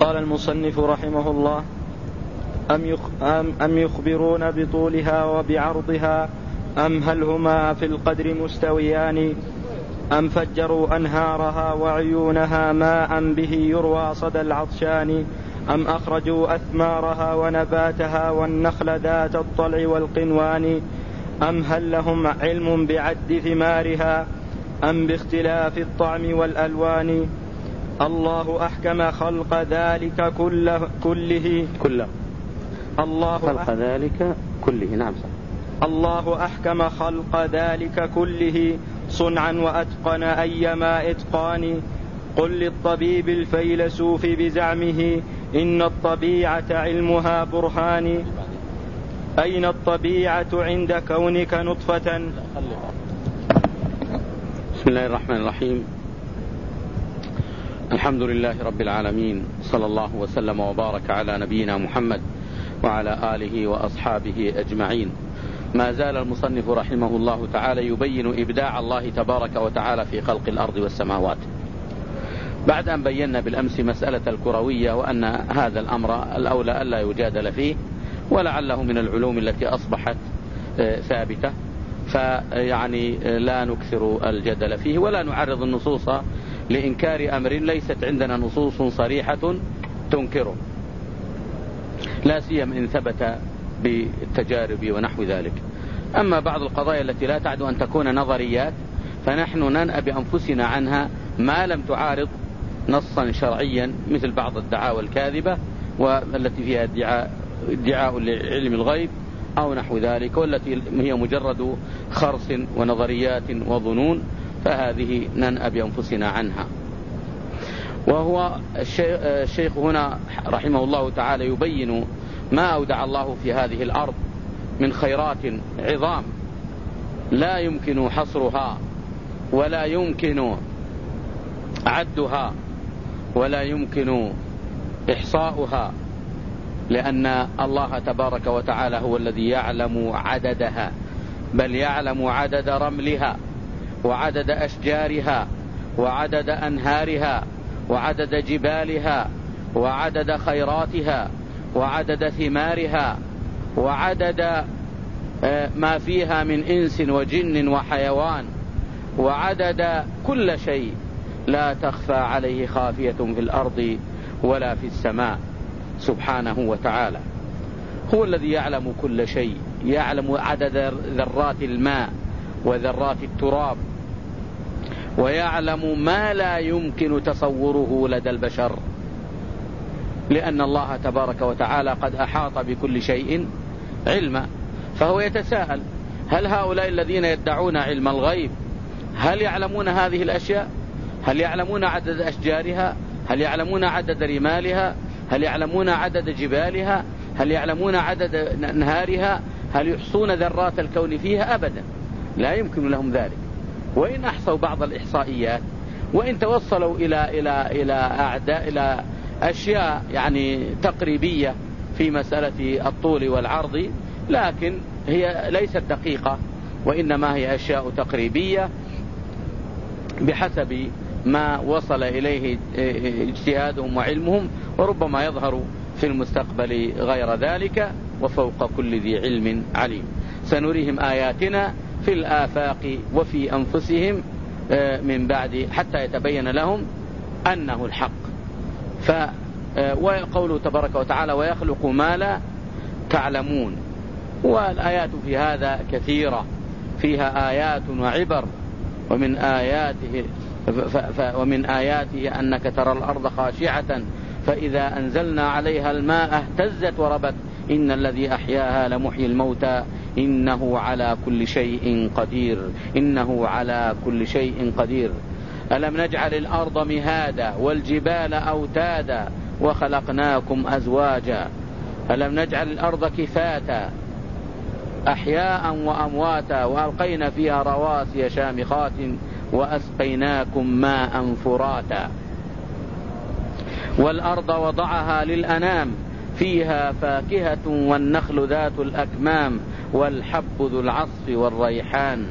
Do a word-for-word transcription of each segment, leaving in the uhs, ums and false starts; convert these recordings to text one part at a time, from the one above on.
قال المصنف رحمه الله: أم يخبرون بطولها وبعرضها أم هل هما في القدر مستويان أم فجروا أنهارها وعيونها ماء به يروى صدى العطشان أم أخرجوا أثمارها ونباتها والنخل ذات الطلع والقنوان أم هل لهم علم بعد ثمارها أم باختلاف الطعم والألوان الله أحكم خلق ذلك كله كله كله الله خلق ذلك كله نعم صح. الله أحكم خلق ذلك كله صنعا وأتقن أيما إتقان قل للطبيب الفيلسوف بزعمه إن الطبيعة علمها برهان أين الطبيعة عند كونك نطفة. بسم الله الرحمن الرحيم. الحمد لله رب العالمين، صلى الله وسلم وبارك على نبينا محمد وعلى آله وأصحابه أجمعين. ما زال المصنف رحمه الله تعالى يبين إبداع الله تبارك وتعالى في خلق الأرض والسماوات، بعد أن بينا بالأمس مسألة الكروية وأن هذا الأمر الأولى ألا يجادل فيه، ولعله من العلوم التي أصبحت ثابتة، فيعني لا نكثر الجدل فيه ولا نعرض النصوص لإنكار أمر ليست عندنا نصوص صريحة تنكره، لا سيما إن ثبت بالتجارب ونحو ذلك. أما بعض القضايا التي لا تعد أن تكون نظريات فنحن ننأى بأنفسنا عنها ما لم تعارض نصا شرعيا، مثل بعض الدعاوى الكاذبة والتي فيها ادعاء, ادعاء لعلم الغيب أو نحو ذلك، والتي هي مجرد خرص ونظريات وظنون، فهذه ننأى بأنفسنا عنها. وهو الشيخ هنا رحمه الله تعالى يبين ما أودع الله في هذه الأرض من خيرات عظام لا يمكن حصرها ولا يمكن عدها ولا يمكن إحصاؤها، لأن الله تبارك وتعالى هو الذي يعلم عددها، بل يعلم عدد رملها وعدد أشجارها وعدد أنهارها وعدد جبالها وعدد خيراتها وعدد ثمارها وعدد ما فيها من إنس وجن وحيوان وعدد كل شيء لا تخفى عليه خافية في الأرض ولا في السماء سبحانه وتعالى. هو الذي يعلم كل شيء، يعلم عدد ذرات الماء وذرات التراب، ويعلم ما لا يمكن تصوره لدى البشر، لأن الله تبارك وتعالى قد أحاط بكل شيء علما. فهو يتساءل: هل هؤلاء الذين يدعون علم الغيب هل يعلمون هذه الأشياء؟ هل يعلمون عدد أشجارها؟ هل يعلمون عدد رمالها؟ هل يعلمون عدد جبالها؟ هل يعلمون عدد أنهارها؟ هل يحصون ذرات الكون فيها؟ أبدا، لا يمكن لهم ذلك. وإن أحصوا بعض الإحصائيات وإن توصلوا إلى إلى إلى أعداء إلى أشياء يعني تقريبية في مسألة الطول والعرض، لكن هي ليست دقيقة، وإنما هي أشياء تقريبية بحسب ما وصل إليه اجتهادهم وعلمهم، وربما يظهر في المستقبل غير ذلك، وفوق كل ذي علم عليم. سنريهم آياتنا في الآفاق وفي أنفسهم من بعد حتى يتبين لهم أنه الحق. وقوله تبارك وتعالى: ويخلق ما لا تعلمون. والآيات في هذا كثيرة، فيها آيات وعبر. ومن آياته ومن آياته أنك ترى الأرض خاشعة فإذا أنزلنا عليها الماء اهتزت وربت إن الذي أحياها لمحيي الموتى إنه على كل شيء قدير إنه على كل شيء قدير. ألم نجعل الأرض مهادا والجبال أوتادا وخلقناكم أزواجا ألم نجعل الأرض كفاتا أحياء وأمواتا وألقينا فيها رواسي شامخات وأسقيناكم ماء فراتا والأرض وضعها للأنام فيها فاكهة والنخل ذات الأكمام والحب ذو العصف والريحان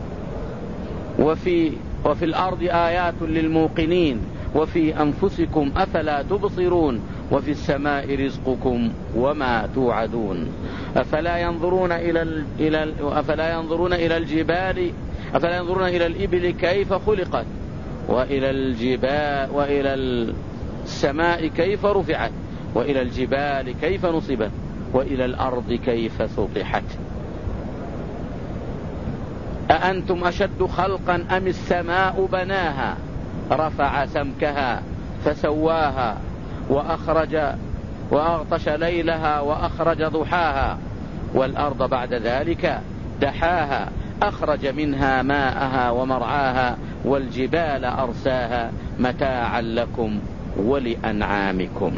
وفي, وفي الأرض آيات للموقنين وفي أنفسكم أفلا تبصرون وفي السماء رزقكم وما توعدون أفلا ينظرون إلى ال... إلى ال... أفلا ينظرون إلى الجبال أفلا ينظرون إلى الإبل كيف خلقت وإلى الجبال وإلى السماء كيف رفعت وإلى الجبال كيف نصبت وإلى الأرض كيف سطحت أأنتم أشد خلقا أم السماء بناها رفع سمكها فسواها وأخرج وأغطش ليلها وأخرج ضحاها والأرض بعد ذلك دحاها أخرج منها ماءها ومرعاها والجبال أرساها متاعا لكم ولأنعامكم.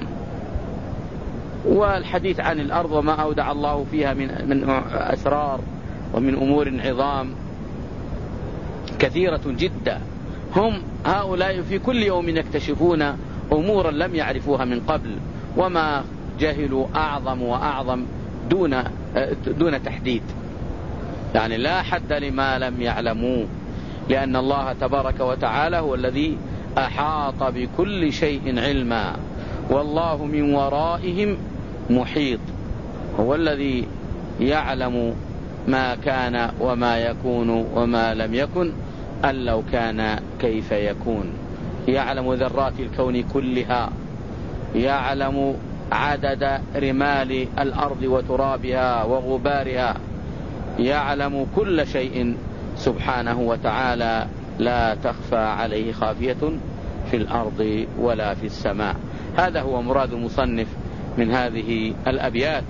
والحديث عن الأرض وما أودع الله فيها من من أسرار ومن أمور عظام كثيرة جدا. هم هؤلاء في كل يوم يكتشفون أمورا لم يعرفوها من قبل وما جهلوا أعظم وأعظم دون دون تحديد، يعني لا حد لما لم يعلموه، لأن الله تبارك وتعالى هو الذي أحاط بكل شيء علما والله من ورائهم محيط، هو الذي يعلم ما كان وما يكون وما لم يكن أن لو كان كيف يكون، يعلم ذرات الكون كلها، يعلم عدد رمال الأرض وترابها وغبارها، يعلم كل شيء سبحانه وتعالى، لا تخفى عليه خافية في الأرض ولا في السماء. هذا هو مراد المصنف من هذه الأبيات.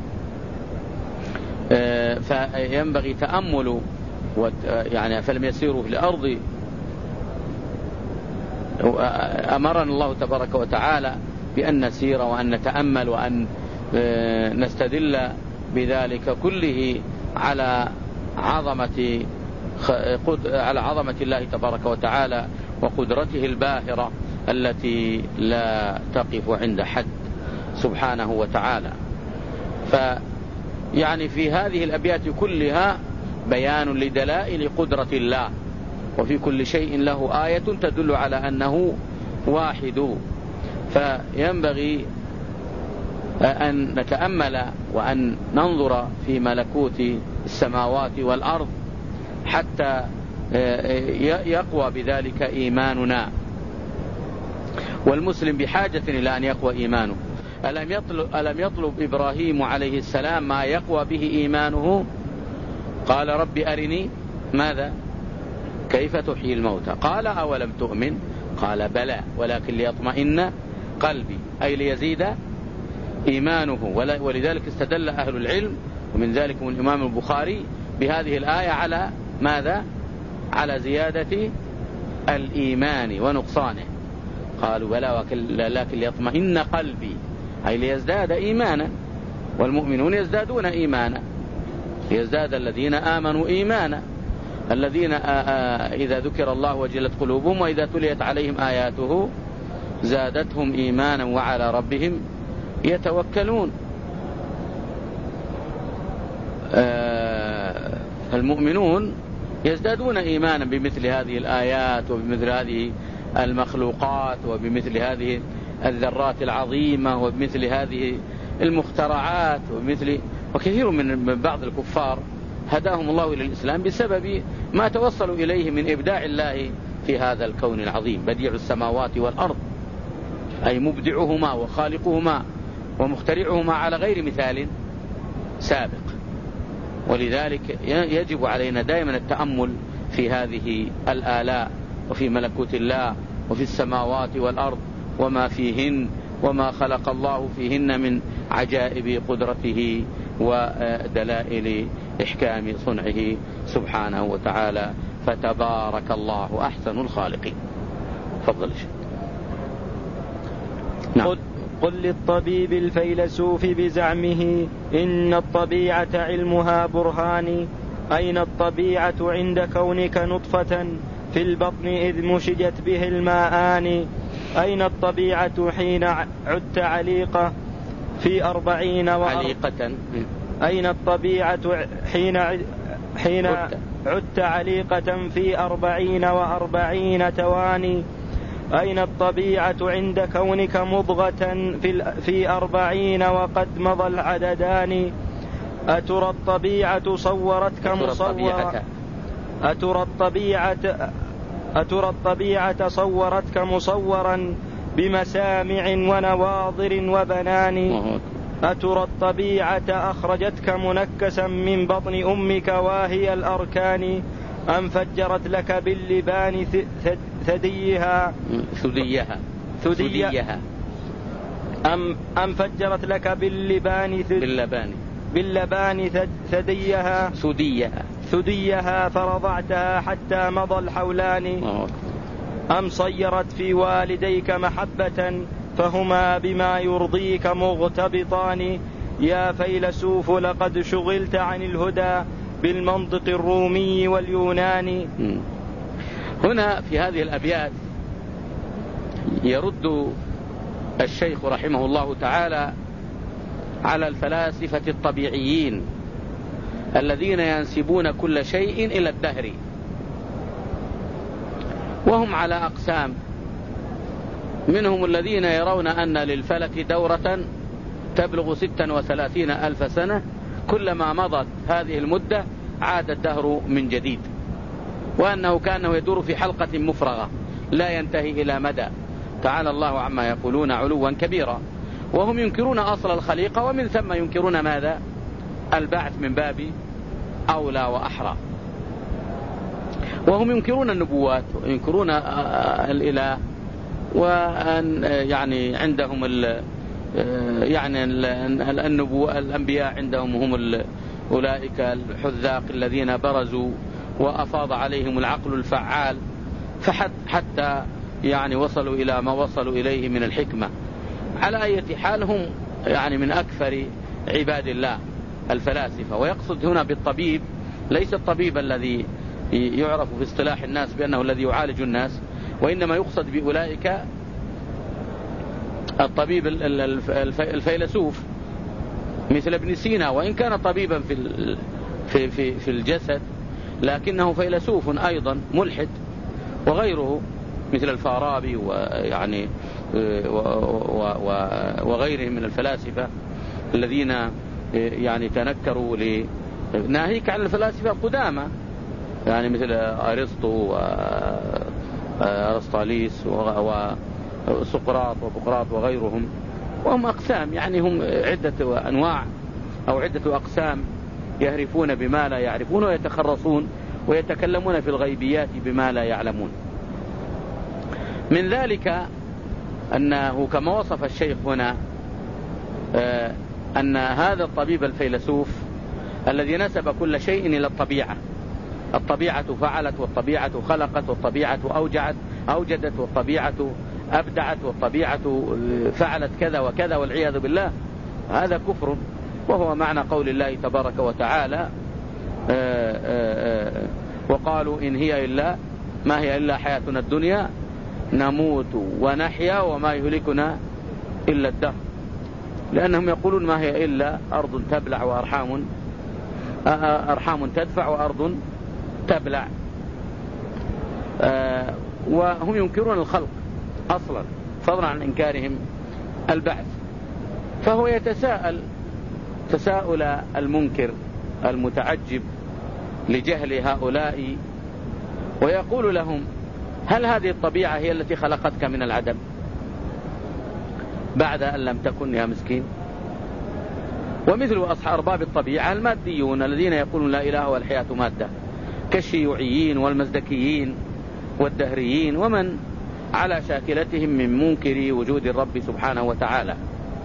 فينبغي تأمل يعني فلم يسيروا في الأرض. أمرنا الله تبارك وتعالى بأن نسير وأن نتأمل وأن نستدل بذلك كله على عظمة على عظمة الله تبارك وتعالى وقدرته الباهرة التي لا تقف عند حد سبحانه وتعالى. فيعني في هذه الأبيات كلها بيان لدلائل قدرة الله، وفي كل شيء له آية تدل على أنه واحد. فينبغي أن نتأمل وأن ننظر في ملكوت السماوات والأرض حتى يقوى بذلك إيماننا، والمسلم بحاجة إلى أن يقوى إيمانه. ألم يطلب, ألم يطلب إبراهيم عليه السلام ما يقوى به إيمانه؟ قال رب أرني ماذا كيف تحيي الموتى؟ قال أولم تؤمن؟ قال بلى ولكن ليطمئن قلبي، أي ليزيد إيمانه. ولذلك استدل أهل العلم ومن ذلك من الإمام البخاري بهذه الآية على ماذا؟ على زيادة الإيمان ونقصانه. قالوا بلى لكن ليطمئن قلبي، أي ليزداد إيمانا، والمؤمنون يزدادون إيمانا، يزداد الذين آمنوا إيمانا، الذين إذا ذكر الله وجلت قلوبهم وإذا تليت عليهم آياته زادتهم إيمانا وعلى ربهم يتوكلون. المؤمنون يزدادون إيمانا بمثل هذه الآيات وبمثل هذه المخلوقات وبمثل هذه الذرات العظيمة وبمثل هذه المخترعات وبمثل وكثير من بعض الكفار هداهم الله إلى الإسلام بسبب ما توصلوا إليه من إبداع الله في هذا الكون العظيم، بديع السماوات والأرض، أي مبدعهما وخالقهما ومخترعهما على غير مثال سابق. ولذلك يجب علينا دائما التأمل في هذه الآلاء وفي ملكوت الله وفي السماوات والأرض وما فيهن وما خلق الله فيهن من عجائب قدرته ودلائل إحكام صنعه سبحانه وتعالى. فتبارك الله أحسن الخالقين. تفضل شيء. نعم. قل للطبيب الفيلسوف بزعمه إن الطبيعة علمها برهان، أين الطبيعة عند كونك نطفة في البطن إذ مشجت به الماءان؟ أين الطبيعة حين عدت عليقة في أربعين عليقة؟ أين الطبيعة حين حين عدت عليقة في أربعين وأربعين تواني؟ أين الطبيعة عند كونك مضغة في أربعين وقد مضى العددان؟ أترى الطبيعة صورتك مصورا أترى الطبيعة أترى الطبيعة صورتك مصورا بمسامع ونواظر وبنان؟ أترى الطبيعة أخرجتك منكسا من بطن أمك واهي الأركان؟ أم فجرت لك باللبان ثديها ثديها ثديها أم, أم فجرت لك باللبان باللبان باللبان ثديها ثديها ثديها فرضعتها حتى مضى الحولان؟ أم صيرت في والديك محبة فهما بما يرضيك مغتبطان؟ يا فيلسوف لقد شغلت عن الهدى بالمنطق الرومي واليوناني. هنا في هذه الأبيات يرد الشيخ رحمه الله تعالى على الفلاسفة الطبيعيين الذين ينسبون كل شيء إلى الدهر، وهم على أقسام. منهم الذين يرون أن للفلك دورة تبلغ ستا وثلاثين ألف سنة، كلما مضت هذه المدة عاد الدهر من جديد، وأنه كأنه يدور في حلقة مفرغة لا ينتهي إلى مدى. تعالى الله عما يقولون علوا كبيرا. وهم ينكرون أصل الخليقة، ومن ثم ينكرون ماذا؟ البعث من باب أولى وأحرى. وهم ينكرون النبوات وينكرون الإله، وأن يعني عندهم ال يعني النبوة الأنبياء عندهم هم أولئك الحذاق الذين برزوا وأفاض عليهم العقل الفعال، فحتى يعني وصلوا إلى ما وصلوا إليه من الحكمة. على أي حال هم يعني من أكثر عباد الله الفلاسفة. ويقصد هنا بالطبيب ليس الطبيب الذي يعرف في اصطلاح الناس بأنه الذي يعالج الناس، وإنما يقصد بأولئك الطبيب الفيلسوف مثل ابن سينا، وإن كان طبيبا في في في في الجسد لكنه فيلسوف أيضا ملحد، وغيره مثل الفارابي ويعني وغيرهم من الفلاسفة الذين يعني تنكروا ل ناهيك عن الفلاسفة القدامى يعني مثل أرسطو وأرسطاليس وسقراط وبقراط وغيرهم، وهم أقسام يعني هم عدة أنواع أو عدة أقسام يهرفون بما لا يعرفون ويتخرصون ويتكلمون في الغيبيات بما لا يعلمون. من ذلك أنه كما وصف الشيخ هنا أن هذا الطبيب الفيلسوف الذي نسب كل شيء إلى الطبيعة، الطبيعة فعلت والطبيعة خلقت والطبيعة أوجعت أوجدت والطبيعة أبدعت والطبيعة فعلت كذا وكذا والعياذ بالله، هذا كفر. وهو معنى قول الله تبارك وتعالى آآ آآ وقالوا إن هي إلا ما هي إلا حياتنا الدنيا نموت ونحيا وما يهلكنا إلا الدهر، لأنهم يقولون ما هي إلا أرض تبلع وأرحام أرحام تدفع وأرض تبلع. وهم ينكرون الخلق أصلا فضلا عن إنكارهم البعث. فهو يتساءل تساؤل المنكر المتعجب لجهل هؤلاء، ويقول لهم هل هذه الطبيعة هي التي خلقتك من العدم بعد أن لم تكن يا مسكين؟ ومثل أصحاب أرباب الطبيعة الماديون الذين يقولون لا إله والحياة مادة كالشيوعيين والمزدكيين والدهريين ومن على شاكلتهم من منكر وجود الرب سبحانه وتعالى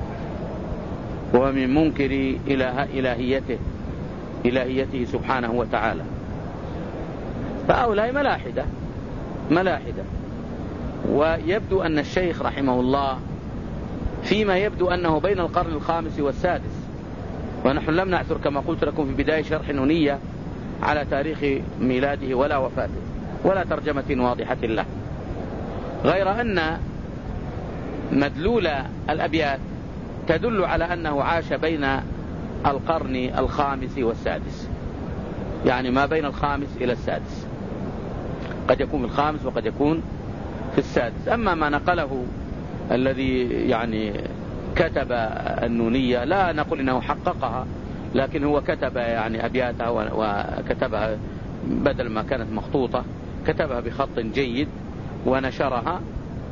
ومن منكر إله إلهيته إلهيته سبحانه وتعالى. فهؤلاء ملاحدة ملاحدة. ويبدو أن الشيخ رحمه الله فيما يبدو أنه بين القرن الخامس والسادس، ونحن لم نعثر كما قلت لكم في بداية شرح نونية على تاريخ ميلاده ولا وفاته ولا ترجمة واضحة له، غير أن مدلول الأبيات تدل على أنه عاش بين القرن الخامس والسادس، يعني ما بين الخامس إلى السادس، قد يكون في الخامس وقد يكون في السادس. أما ما نقله الذي يعني كتب النونية لا نقول إنه حققها، لكن هو كتب يعني أبياتها وكتبها بدل ما كانت مخطوطة كتبها بخط جيد ونشرها.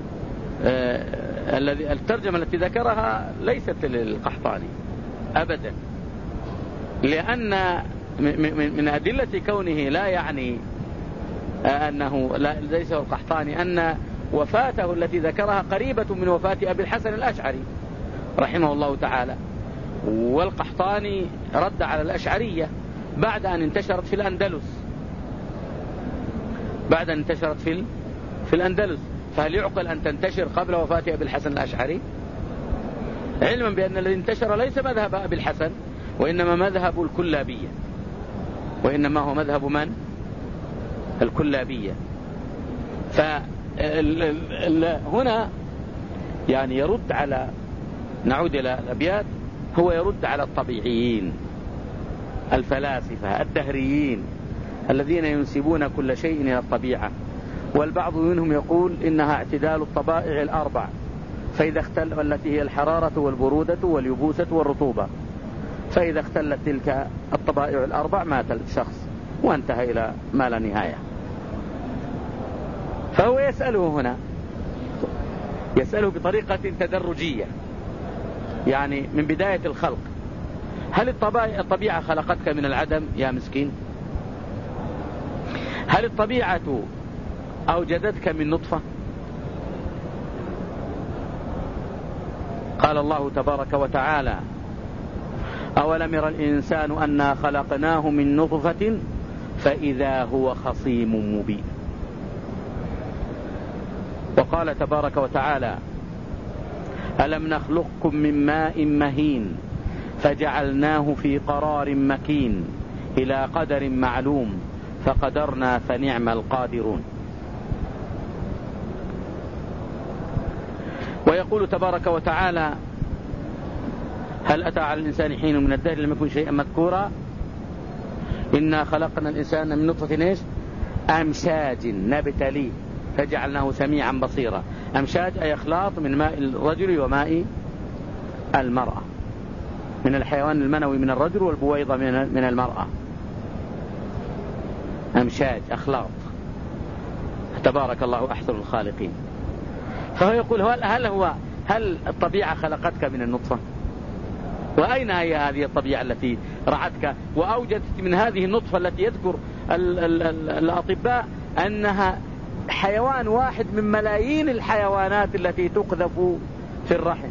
الذي الترجمة التي ذكرها ليست للقحطاني أبدا، لأن من أدلة كونه لا يعني أنه ليس القحطاني أن وفاته التي ذكرها قريبة من وفاة أبي الحسن الأشعري رحمه الله تعالى، والقحطاني رد على الأشعرية بعد أن انتشرت في الأندلس بعد أن انتشرت في في الأندلس فهل يعقل أن تنتشر قبل وفاة أبي الحسن الأشعري؟ علما بأن الذي انتشر ليس مذهب أبي الحسن وإنما مذهب الكلابية، وإنما هو مذهب من؟ الكلابية. فهنا يعني يرد على، نعود إلى الأبيات، هو يرد على الطبيعيين الفلاسفة الدهريين الذين ينسبون كل شيء إلى الطبيعة، والبعض منهم يقول إنها اعتدال الطبائع الأربع، فإذا اختل التي هي الحرارة والبرودة واليبوسة والرطوبة، فإذا اختلت تلك الطبائع الأربع مات الشخص وانتهى إلى ما لا نهاية. فهو يسأله هنا، يسأله بطريقة تدرجية، يعني من بداية الخلق، هل الطبيعة خلقتك من العدم يا مسكين؟ هل الطبيعة أوجدتك من نطفة؟ قال الله تبارك وتعالى: أولم ير الإنسان أنا خلقناه من نطفة فإذا هو خصيم مبين. وقال تبارك وتعالى: ألم نخلقكم من ماء مهين فجعلناه في قرار مكين إلى قدر معلوم فقدرنا فنعم القادرون. ويقول تبارك وتعالى: هل أتى على الإنسان حين من الدهر لم يكن شيئا مذكورا إنا خلقنا الإنسان من نطفة إيش؟ أمشاج نبتليه فجعلناه سميعا بصيرا. أمشاج أي أخلاط من ماء الرجل وماء المرأة، من الحيوان المنوي من الرجل والبويضة من المرأة. أمشاج أخلاط، تبارك الله أحسن الخالقين. فهو يقول: هل هو هل الطبيعة خلقتك من النطفة؟ وأين هي هذه الطبيعة التي رعتك وأوجدت من هذه النطفة التي يذكر ال ال ال الأطباء أنها حيوان واحد من ملايين الحيوانات التي تقذف في الرحم؟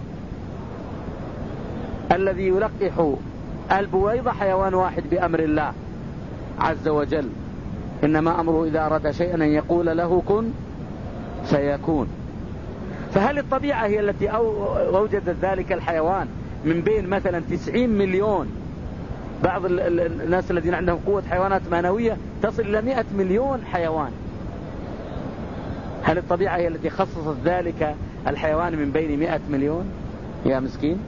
الذي يلقح البويضة حيوان واحد بأمر الله عز وجل، إنما أمره إذا أراد شيئا أن يقول له كن سيكون. فهل الطبيعة هي التي أوجدت ذلك الحيوان من بين مثلا تسعين مليون؟ بعض الناس الذين عندهم قوة حيوانات منوية تصل إلى مئة مليون حيوان. هل الطبيعة هي التي خصصت ذلك الحيوان من بين مئة مليون يا مسكين؟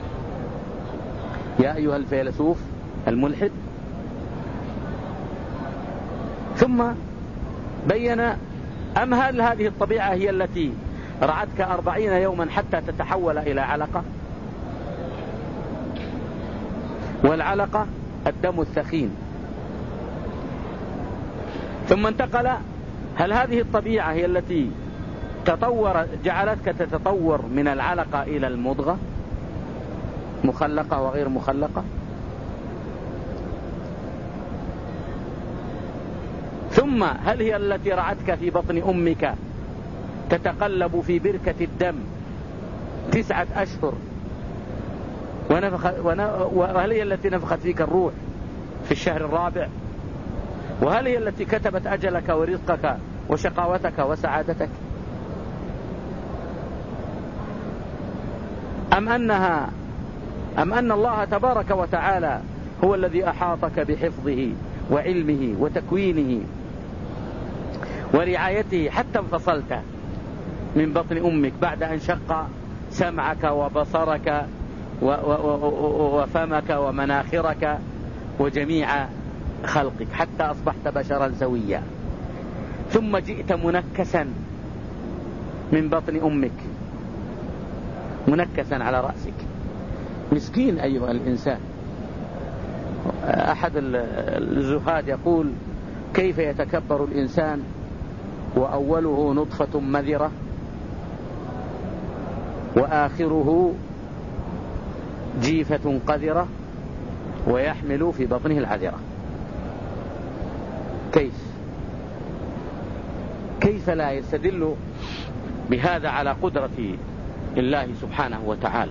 يا أيها الفيلسوف الملحد. ثم بين: أم هل هذه الطبيعة هي التي رعتك أربعين يوما حتى تتحول إلى علقة؟ والعلقة الدم الثخين. ثم انتقل: هل هذه الطبيعة هي التي تطور جعلتك تتطور من العلقة إلى المضغة مخلقة وغير مخلقة؟ ثم هل هي التي رعتك في بطن أمك تتقلب في بركة الدم تسعة أشهر ونفخ وهل هي التي نفخت فيك الروح في الشهر الرابع؟ وهل هي التي كتبت أجلك ورزقك وشقاوتك وسعادتك؟ أم أنها أم أن الله تبارك وتعالى هو الذي أحاطك بحفظه وعلمه وتكوينه ورعايته حتى انفصلت من بطن أمك بعد أن شق سمعك وبصرك وفمك ومناخرك وجميع خلقك حتى أصبحت بشرا سويا، ثم جئت منكسا من بطن أمك منكسا على رأسك. مسكين أيها الإنسان. أحد الزهاد يقول: كيف يتكبر الإنسان وأوله نطفة مذرة وآخره جيفة قذرة ويحمل في بطنه العذرة. كيف كيف لا يستدل بهذا على قدرة الله سبحانه وتعالى؟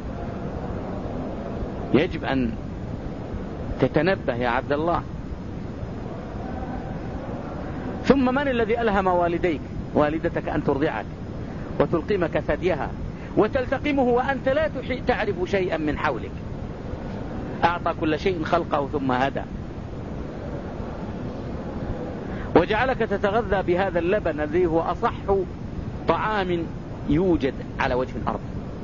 يجب أن تتنبه يا عبد الله. ثم من الذي ألهم والديك والدتك أن ترضعك وتلقمك ثديها وتلتقمه وأنت لا تعرف شيئا من حولك؟ أعطى كل شيء خلقه ثم هدى، وجعلك تتغذى بهذا اللبن الذي هو أصح طعام يوجد على وجه الأرض.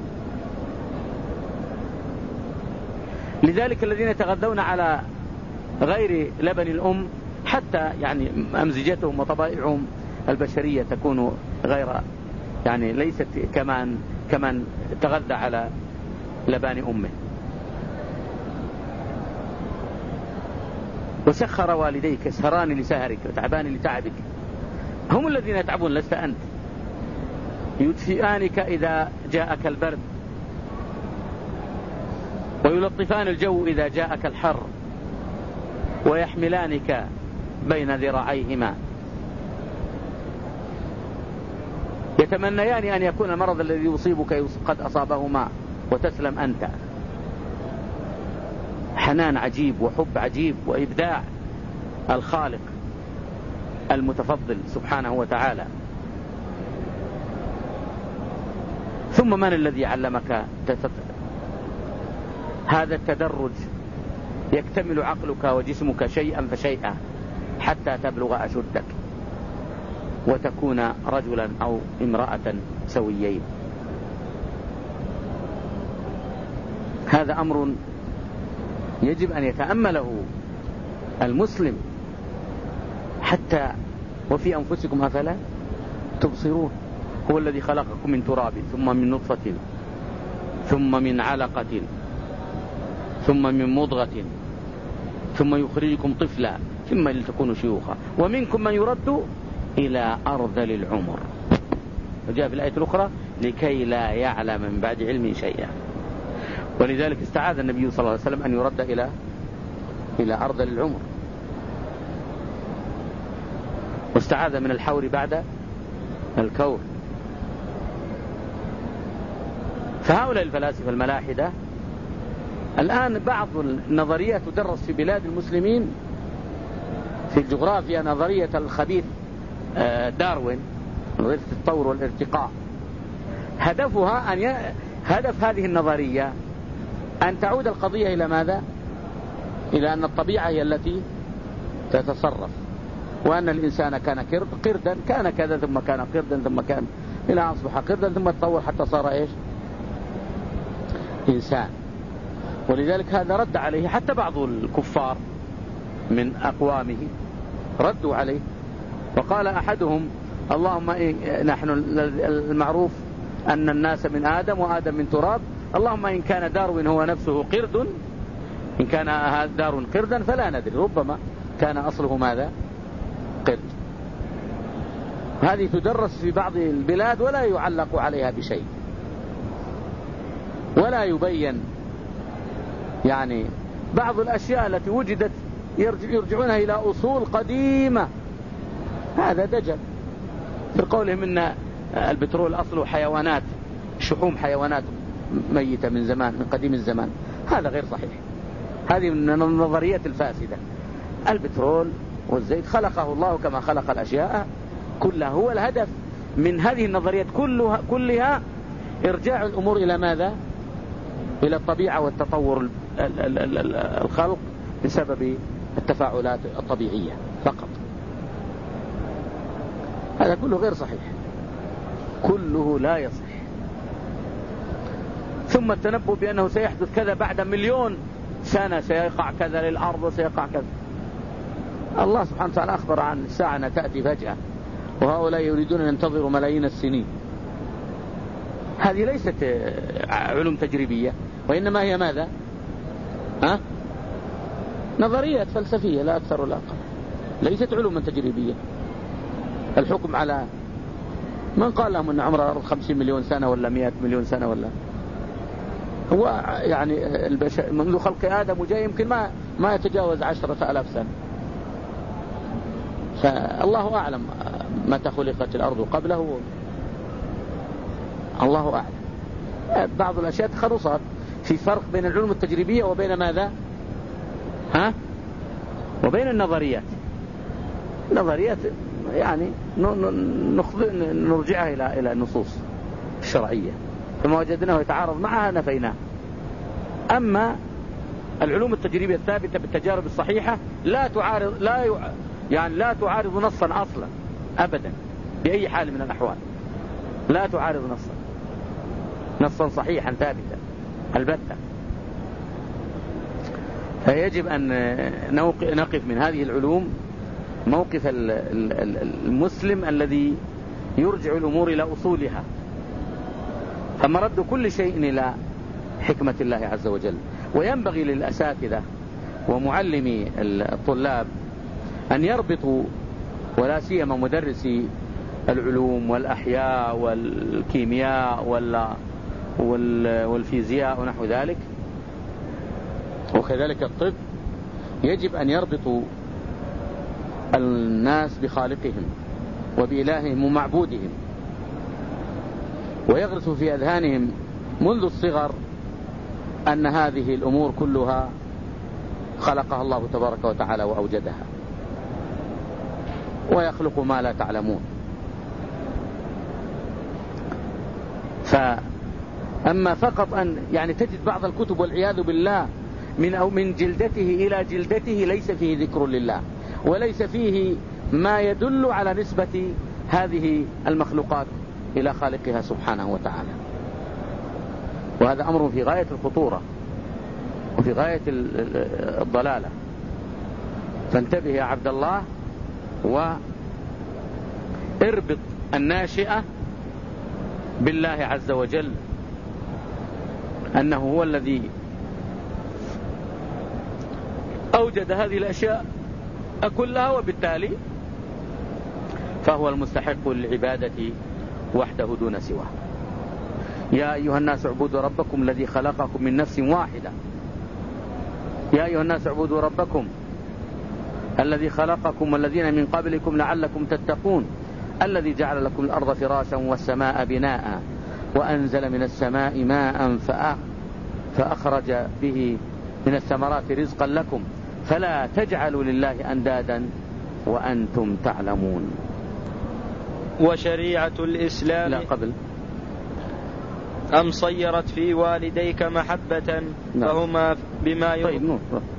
لذلك الذين يتغذون على غير لبن الأم حتى يعني أمزجتهم وطبائعهم البشرية تكون غير يعني ليست كمان كمان تغذى على لبان أمه. وسخر والديك يسهران لسهرك وتعبان لتعبك، هم الذين يتعبون لست أنت. يدفئانك إذا جاءك البرد ويلطفان الجو إذا جاءك الحر ويحملانك بين ذراعيهما، يتمنيان أن يكون المرض الذي يصيبك قد أصابهما وتسلم أنت. حنان عجيب وحب عجيب وإبداع الخالق المتفضل سبحانه وتعالى. ثم من الذي علمك هذا التدرج؟ يكتمل عقلك وجسمك شيئا فشيئا حتى تبلغ أشدك وتكون رجلا أو امرأة سويين. هذا أمر يجب أن يتأمله المسلم حتى وفي أنفسكم أفلا تبصرون. هو الذي خلقكم من تراب ثم من نطفة ثم من علقة ثم من مضغة ثم يخرجكم طفلا ثم لتكونوا شيوخا ومنكم من يرد إلى أرذل العمر. وجاء في الآية الأخرى: لكي لا يعلم من بعد علم شيئا. ولذلك استعاذ النبي صلى الله عليه وسلم أن يرد إلى إلى أرذل العمر، واستعاذ من الحور بعد الكور. فهؤلاء الفلاسفة الملاحدة الآن بعض النظريات تدرس في بلاد المسلمين في الجغرافيا، نظرية الخبيث داروين، نظرية التطور والارتقاء. هدفها أن ي... هدف هذه النظرية أن تعود القضية إلى ماذا؟ إلى أن الطبيعة هي التي تتصرف، وأن الإنسان كان قردا كان كذا ثم كان قردا ثم كان إلى أصبح قردا ثم تطور حتى صار إيش؟ إنسان. ولذلك هذا رد عليه حتى بعض الكفار من أقوامه ردوا عليه، وقال أحدهم: اللهم إيه نحن المعروف أن الناس من آدم وآدم من تراب، اللهم إن كان داروين هو نفسه قرد، إن كان داروين قردا فلا ندري، ربما كان أصله ماذا؟ قرد. هذه تدرس في بعض البلاد ولا يعلق عليها بشيء ولا يبين. يعني بعض الأشياء التي وجدت يرجعونها إلى أصول قديمة، هذا دجل. في قولهم إن البترول أصله حيوانات، شحوم حيوانات ميتة من زمان، من قديم الزمان، هذا غير صحيح. هذه من النظريات الفاسدة. البترول والزيت خلقه الله كما خلق الأشياء كلها. هو الهدف من هذه النظريات كلها, كلها إرجاع الأمور إلى ماذا؟ إلى الطبيعة والتطور الخلق بسبب التفاعلات الطبيعية فقط. هذا كله غير صحيح، كله لا يصح. ثم التنبؤ بأنه سيحدث كذا بعد مليون سنة، سيقع كذا للأرض وسيقع كذا. الله سبحانه وتعالى أخبر عن الساعة أنها تأتي فجأة، وهؤلاء يريدون أن ينتظروا ملايين السنين هذه ليست علوم تجريبية، وإنما هي ماذا؟ ها؟ نظريات فلسفية لا أكثر ولا أقل، ليست علوما تجريبية. الحكم على من قال لهم أن عمر الأرض خمسين مليون سنة ولا مئة مليون سنة ولا هو يعني البشر منذ خلق آدم وجاء يمكن ما ما يتجاوز عشرة آلاف سنة. فالله أعلم متى خلقت الأرض قبله، الله أعلم. بعض الأشياء تخرصات. في فرق بين العلوم التجريبية وبين ماذا؟ ها؟ وبين النظريات. النظريات يعني نرجعها إلى إلى النصوص الشرعية، فما وجدناه يتعارض معها نفيناه. أما العلوم التجريبية الثابتة بالتجارب الصحيحة لا تعارض لا يعني لا تعارض نصا أصلا أبدا بأي حال من الأحوال، لا تعارض نصا نصا صحيحا ثابتا البتة. فيجب أن نقف من هذه العلوم موقف المسلم الذي يرجع الأمور إلى أصولها، فمرد كل شيء إلى حكمة الله عز وجل. وينبغي للأساتذة ومعلمي الطلاب أن يربطوا، ولا سيما مدرسي العلوم والأحياء والكيمياء والفيزياء ونحو ذلك، وكذلك الطب، يجب أن يربطوا الناس بخالقهم وبإلههم ومعبودهم، ويغرسوا في أذهانهم منذ الصغر أن هذه الأمور كلها خلقها الله تبارك وتعالى وأوجدها، ويخلق ما لا تعلمون. فأما فقط أن يعني تجد بعض الكتب والعياذ بالله من أو من جلدته إلى جلدته ليس فيه ذكر لله، وليس فيه ما يدل على نسبة هذه المخلوقات إلى خالقها سبحانه وتعالى، وهذا أمر في غاية الخطورة وفي غاية الضلالة. فانتبه يا عبد الله، واربط الناشئة بالله عز وجل، أنه هو الذي أوجد هذه الأشياء كلها، وبالتالي فهو المستحق للعبادة وحده دون سواه. يا أيها الناس اعبدوا ربكم الذي خلقكم من نفس واحدة يا أيها الناس اعبدوا ربكم الذي خلقكم والذين من قبلكم لعلكم تتقون الذي جعل لكم الأرض فراشا والسماء بناء وأنزل من السماء ماء فأخرج به من الثمرات رزقا لكم فلا تجعلوا لله أندادا وأنتم تعلمون. وشريعة الإسلام لا قبل أم صيرت في والديك محبة لا. فهما بما يرضى. طيب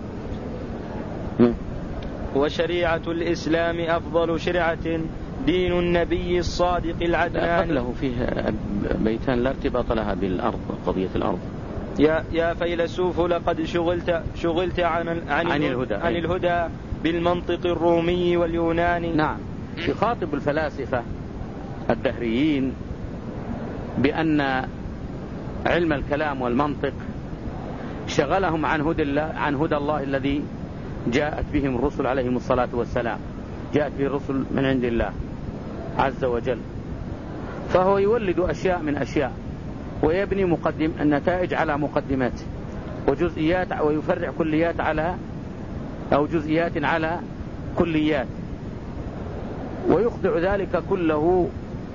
وشريعة الإسلام أفضل شرعة دين النبي الصادق العدنان. قبله فيه بيتان لا ارتباط لها بالأرض، قضية الأرض. يا يا فيلسوف لقد شغلت شغلت عن عن, عن الهدى عن الهدى بالمنطق الرومي واليوناني. نعم، يخاطب الفلاسفة الدهريين بأن علم الكلام والمنطق شغلهم عن هدى الله عن هدى الله الذي جاءت بهم الرسل عليهم الصلاة والسلام، جاءت به الرسل من عند الله عز وجل، فهو يولد أشياء من أشياء ويبني مقدم النتائج على مقدمات وجزئيات، ويفرع كليات على أو جزئيات على كليات، ويخضع ذلك كله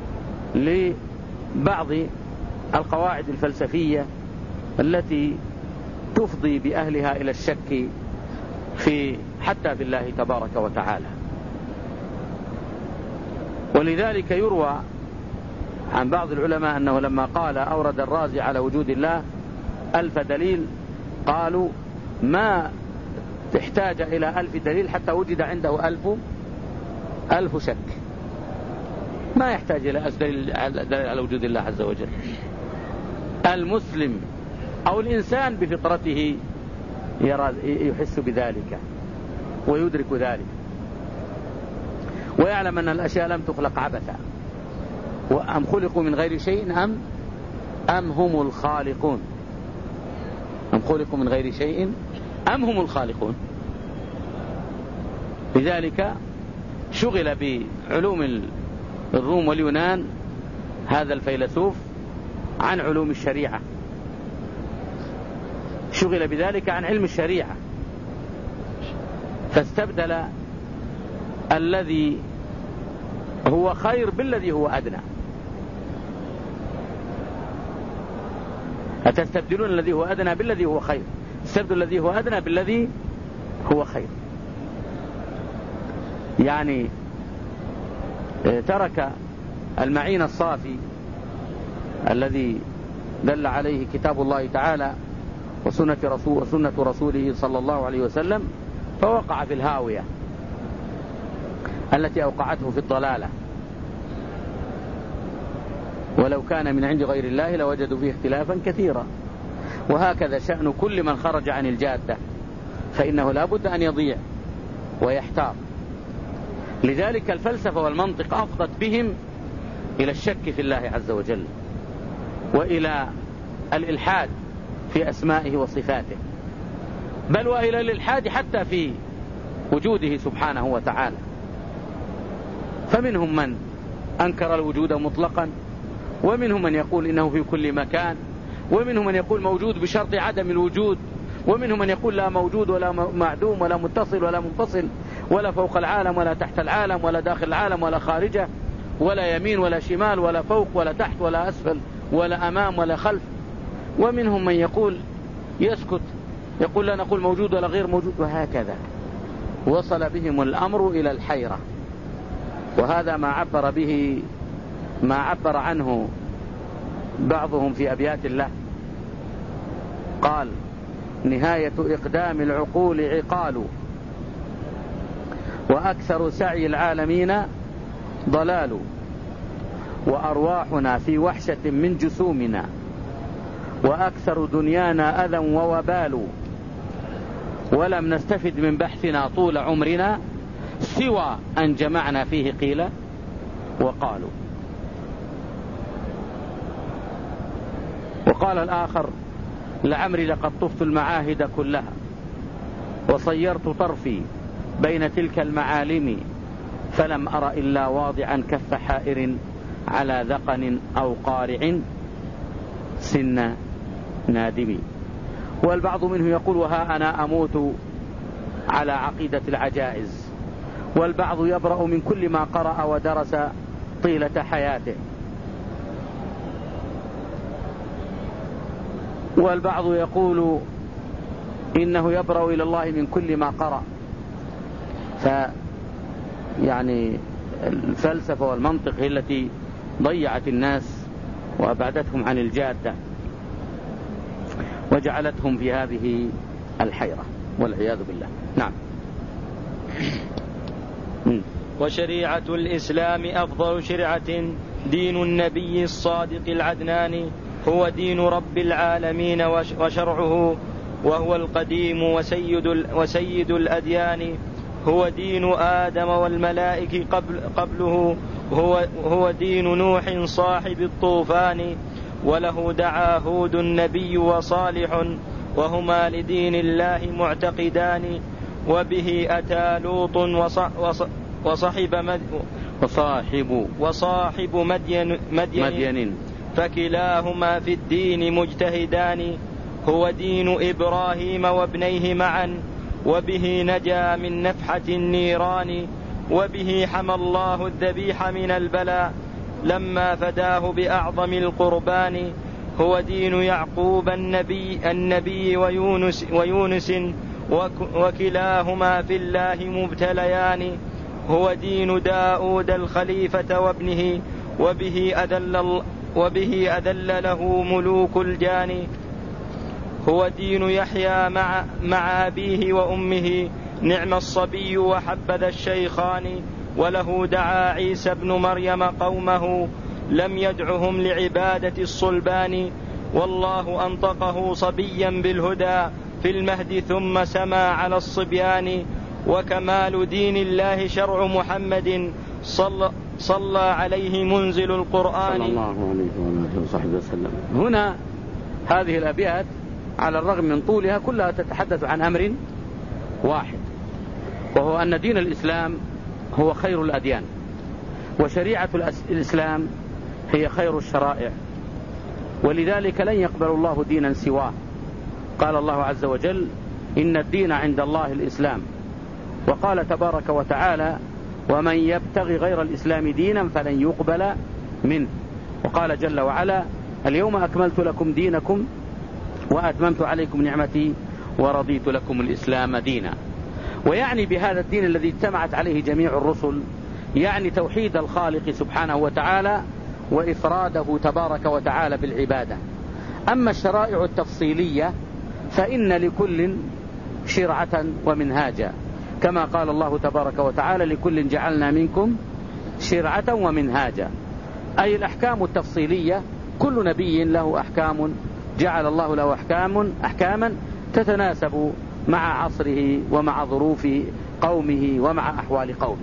لبعض القواعد الفلسفية التي تفضي بأهلها إلى الشك في حتى في الله تبارك وتعالى. ولذلك يروى عن بعض العلماء أنه لما قال أورد الرازي على وجود الله ألف دليل، قالوا ما تحتاج إلى ألف دليل حتى وجد عنده ألف ألف شك، ما يحتاج إلى ألف دليل على وجود الله عز وجل. المسلم أو الإنسان بفطرته يرى يحس بذلك ويدرك ذلك، ويعلم أن الأشياء لم تخلق عبثا، وأم خلقوا من غير شيء أم أم هم الخالقون؟ أم خلقوا من غير شيء أم هم الخالقون؟ لذلك شغل بعلوم الروم واليونان هذا الفيلسوف عن علوم الشريعة، شغل بذلك عن علم الشريعة، فاستبدل الذي هو خير بالذي هو أدنى. أتستبدلون الذي هو أدنى بالذي هو خير؟ استبدل الذي هو أدنى بالذي هو خير. يعني ترك المعين الصافي الذي دل عليه كتاب الله تعالى وسنة, رسول وسنة رسوله صلى الله عليه وسلم، فوقع في الهاوية التي أوقعته في الضلالة، ولو كان من عند غير الله لوجدوا فيه اختلافا كثيرا. وهكذا شأن كل من خرج عن الجادة، فإنه لا بد أن يضيع ويحتار. لذلك الفلسفة والمنطق أفضت بهم إلى الشك في الله عز وجل، وإلى الإلحاد في أسمائه وصفاته، بل وإلى الإلحاد حتى في وجوده سبحانه وتعالى. فمنهم من أنكر الوجود مطلقا، ومنهم من يقول إنه في كل مكان، ومنهم من يقول موجود بشرط عدم الوجود، ومنهم من يقول لا موجود ولا معدوم ولا متصل ولا منفصل، ولا فوق العالم ولا تحت العالم ولا داخل العالم ولا خارجه، ولا يمين ولا شمال ولا فوق ولا تحت ولا أسفل ولا أمام ولا خلف. ومنهم من يقول يسكت، يقول لا نقول موجود ولا غير موجود، وهكذا وصل بهم الأمر إلى الحيرة. وهذا ما عبر به ما عبر عنه بعضهم في أبيات الله، قال: نهاية إقدام العقول عقال، وأكثر سعي العالمين ضلال، وأرواحنا في وحشة من جسومنا، وأكثر دنيانا أذى ووبال، ولم نستفد من بحثنا طول عمرنا سوى أن جمعنا فيه قيل وقالوا. وقال الآخر: لعمري لقد طفت المعاهد كلها، وصيرت طرفي بين تلك المعالم، فلم أر إلا واضعا كف حائر على ذقن أو قارع سن نادم. والبعض منه يقول: وها أنا أموت على عقيدة العجائز. والبعض يبرأ من كل ما قرأ ودرس طيلة حياته. والبعض يقول إنه يبرأ إلى الله من كل ما قرأ. فيعني الفلسفة والمنطق هي التي ضيعت الناس وأبعدتهم عن الجادة، وجعلتهم في هذه الحيرة والعياذ بالله. نعم. وشريعة الإسلام أفضل شرعة، دين النبي الصادق العدنان، هو دين رب العالمين وشرعه، وهو القديم وسيد, وسيد الأديان، هو دين آدم والملائكة قبل قبله، هو, هو دين نوح صاحب الطوفان، وله دعا هود النبي وصالح، وهما لدين الله معتقدان، وبه أتى لوط وصحب مد وصاحب وصاحب مدين, مدين, مدين فكلاهما في الدين مجتهدان، هو دين إبراهيم وابنيه معا، وبه نجا من نفحة النيران، وبه حمى الله الذبيح من البلاء لما فداه بأعظم القربان، هو دين يعقوب النبي, النبي ويونس, ويونس وكلاهما في الله مبتليان، هو دين داود الخليفة وابنه، وبه أذل, وبه أذل له ملوك الجان، هو دين يحيى مع, مع أبيه وأمه، نعم الصبي وحبذا الشيخان، وله دعا عيسى ابن مريم قومه، لم يدعهم لعبادة الصلبان، والله أنطقه صبيا بالهدى في المهد ثم سما على الصبيان، وكمال دين الله شرع محمد صلى, صلى عليه منزل القرآن، صلى الله عليه وسلم. عليه وصحبه وسلم. هنا هذه الأبيات على الرغم من طولها كلها تتحدث عن أمر واحد، وهو أن دين الإسلام هو خير الأديان، وشريعة الإسلام هي خير الشرائع، ولذلك لن يقبل الله دينا سواه. قال الله عز وجل: إن الدين عند الله الإسلام. وقال تبارك وتعالى: ومن يبتغي غير الإسلام دينا فلن يقبل منه. وقال جل وعلا: اليوم أكملت لكم دينكم وأتممت عليكم نعمتي ورضيت لكم الإسلام دينا. ويعني بهذا الدين الذي اجتمعت عليه جميع الرسل يعني توحيد الخالق سبحانه وتعالى وإفراده تبارك وتعالى بالعبادة. أما الشرائع التفصيلية فإن لكل شرعة ومنهاجا، كما قال الله تبارك وتعالى: لكل جعلنا منكم شرعة ومنهاجا، أي الأحكام التفصيلية. كل نبي له أحكام جعل الله له أحكام أحكاما تتناسب مع عصره ومع ظروف قومه ومع أحوال قومه.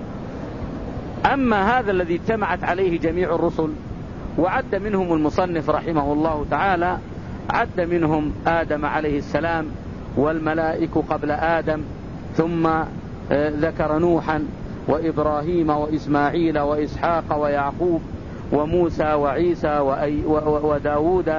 أما هذا الذي اجتمعت عليه جميع الرسل وعد منهم المصنف رحمه الله تعالى، عد منهم آدم عليه السلام والملائكة قبل آدم، ثم ذكر نوحا وإبراهيم وإسماعيل وإسحاق ويعقوب وموسى وعيسى وداود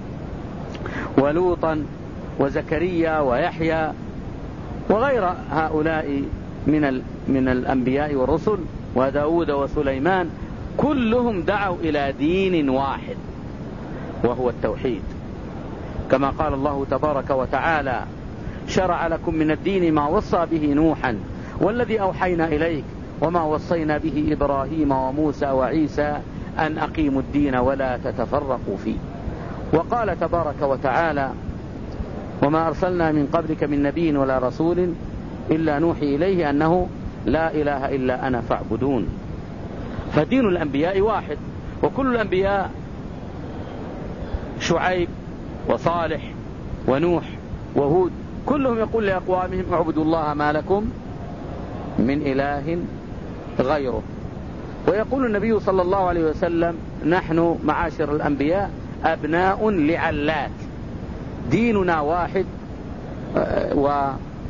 ولوطا وزكريا ويحيى وغير هؤلاء من من الأنبياء والرسل وداود وسليمان. كلهم دعوا إلى دين واحد وهو التوحيد، كما قال الله تبارك وتعالى: شرع لكم من الدين ما وصى به نوحا والذي أوحينا إليك وما وصينا به إبراهيم وموسى وعيسى أن أقيموا الدين ولا تتفرقوا فيه. وقال تبارك وتعالى: وما أرسلنا من قبلك من نبي ولا رسول إلا نوحي إليه أنه لا إله إلا أنا فاعبدون. فدين الأنبياء واحد، وكل الأنبياء شعيب وصالح ونوح وهود كلهم يقول لأقوامهم: اعبدوا الله ما لكم من إله غيره. ويقول النبي صلى الله عليه وسلم: نحن معاشر الأنبياء أبناء لعلات، ديننا واحد. و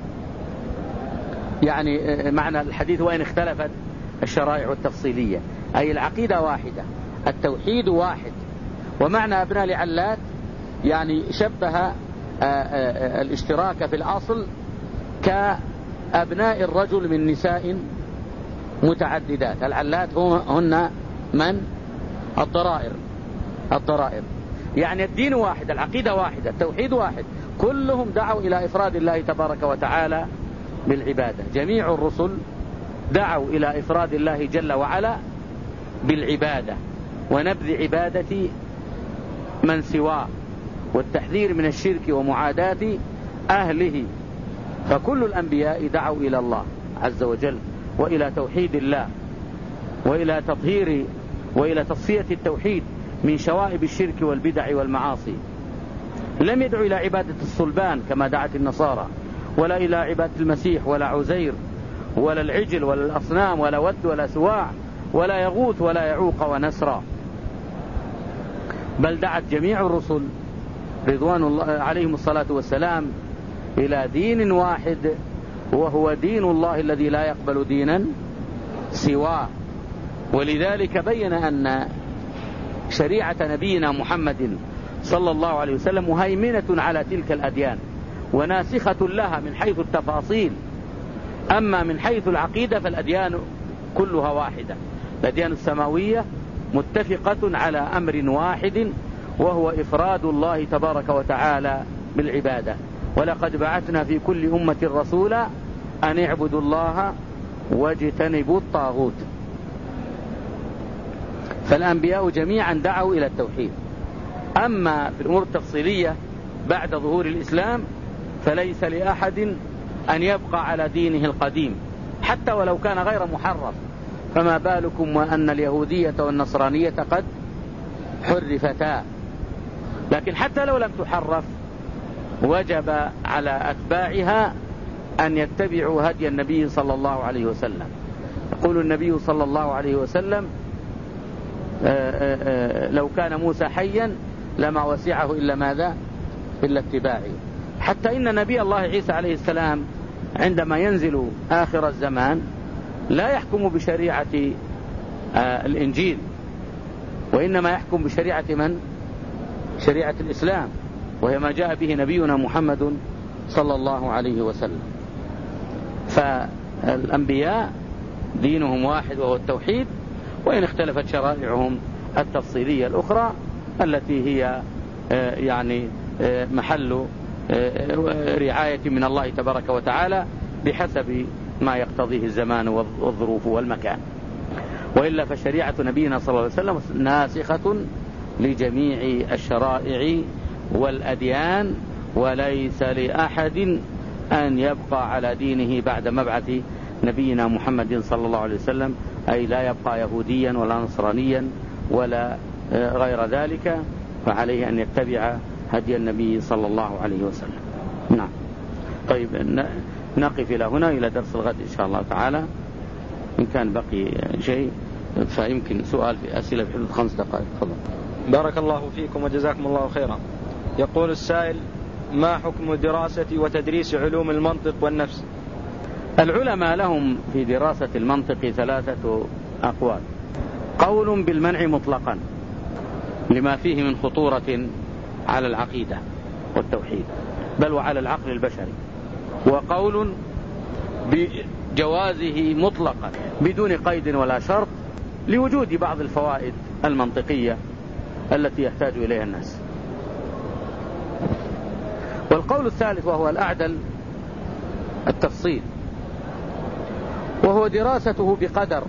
يعني معنى الحديث: وإن اختلفت الشرائع التفصيلية، أي العقيدة واحدة، التوحيد واحد. ومعنى أبناء لعلات يعني شبه الاشتراك في الأصل كأبناء الرجل من نساء متعددات. العلات هن من؟ الضرائر. الضرائر يعني الدين واحد، العقيدة واحدة، التوحيد واحد. كلهم دعوا إلى إفراد الله تبارك وتعالى بالعبادة. جميع الرسل دعوا إلى إفراد الله جل وعلا بالعبادة ونبذ عبادة من سواه والتحذير من الشرك ومعاداة أهله. فكل الأنبياء دعوا إلى الله عز وجل وإلى توحيد الله وإلى تطهير وإلى تصفية التوحيد من شوائب الشرك والبدع والمعاصي. لم يدعوا إلى عبادة الصلبان كما دعت النصارى، ولا إلى عبادة المسيح ولا عزير ولا العجل ولا الأصنام ولا ود ولا سواع ولا يغوث ولا يعوق ونسرا، بل دعت جميع الرسل رضوان الله عليهم الصلاة والسلام إلى دين واحد، وهو دين الله الذي لا يقبل دينا سواه. ولذلك بين أن شريعة نبينا محمد صلى الله عليه وسلم مهيمنة على تلك الأديان وناسخة لها من حيث التفاصيل. أما من حيث العقيدة فالأديان كلها واحدة. الأديان السماوية متفقة على أمر واحد، وهو إفراد الله تبارك وتعالى بالعبادة. ولقد بعثنا في كل أمة رسولا أن اعبدوا الله واجتنبوا الطاغوت. فالأنبياء جميعا دعوا إلى التوحيد. أما في الأمور التفصيلية بعد ظهور الإسلام فليس لأحد أن يبقى على دينه القديم حتى ولو كان غير محرف. فما بالكم وأن اليهودية والنصرانية قد حرفتا. لكن حتى لو لم تحرف وجب على أتباعها أن يتبعوا هدي النبي صلى الله عليه وسلم. يقول النبي صلى الله عليه وسلم: لو كان موسى حيا لما وسعه إلا ماذا؟ إلا اتباعي. حتى إن نبي الله عيسى عليه السلام عندما ينزل آخر الزمان لا يحكم بشريعة الإنجيل، وإنما يحكم بشريعة من؟ شريعة الإسلام، وهي ما جاء به نبينا محمد صلى الله عليه وسلم. فالأنبياء دينهم واحد وهو التوحيد، وإن اختلفت شرائعهم التفصيلية الأخرى التي هي يعني محل رعاية من الله تبارك وتعالى بحسب ما يقتضيه الزمان والظروف والمكان. وإلا فشريعة نبينا صلى الله عليه وسلم ناسخة لجميع الشرائع والأديان، وليس لأحد أن يبقى على دينه بعد مبعث نبينا محمد صلى الله عليه وسلم، أي لا يبقى يهوديا ولا نصرانيا ولا غير ذلك، فعليه أن يتبع هدي النبي صلى الله عليه وسلم. نعم. طيب نقف إلى هنا إلى درس الغد إن شاء الله تعالى. إن كان بقي شيء فيمكن سؤال في أسئلة في حدود خمس دقائق. تفضل. بارك الله فيكم وجزاكم الله خيرا. يقول السائل: ما حكم دراسة وتدريس علوم المنطق والنفس؟ العلماء لهم في دراسة المنطق ثلاثة أقوال. قول بالمنع مطلقا لما فيه من خطورة على العقيدة والتوحيد بل وعلى العقل البشري، وقول بجوازه مطلقا بدون قيد ولا شرط لوجود بعض الفوائد المنطقية التي يحتاج إليها الناس. والقول الثالث وهو الأعدل التفصيل، وهو دراسته بقدر.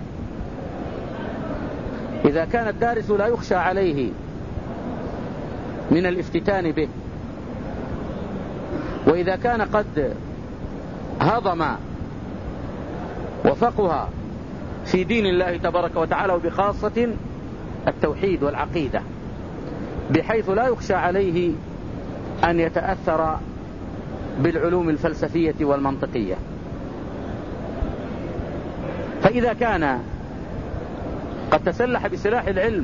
إذا كان الدارس لا يخشى عليه من الافتتان به، وإذا كان قد هضم وفقه في دين الله تبارك وتعالى وبخاصة التوحيد والعقيدة، بحيث لا يخشى عليه أن يتأثر بالعلوم الفلسفية والمنطقية. فإذا كان قد تسلح بسلاح العلم،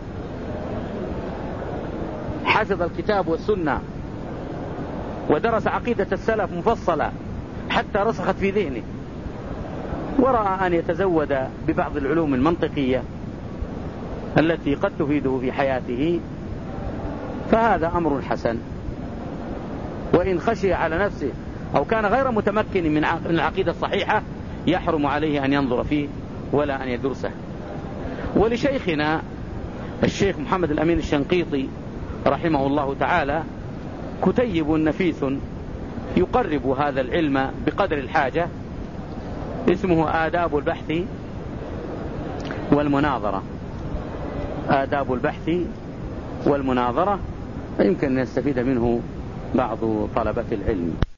حفظ الكتاب والسنة ودرس عقيدة السلف مفصلة حتى رسخت في ذهنه، ورأى أن يتزود ببعض العلوم المنطقية التي قد تفيده في حياته، فهذا أمر حسن. وإن خشي على نفسه أو كان غير متمكن من العقيدة الصحيحة يحرم عليه أن ينظر فيه ولا أن يدرسه. ولشيخنا الشيخ محمد الأمين الشنقيطي رحمه الله تعالى كتيب نفيس يقرب هذا العلم بقدر الحاجة، اسمه آداب البحث والمناظرة. آداب البحث والمناظرة، يمكن أن يستفيد منه بعض طلبة العلم.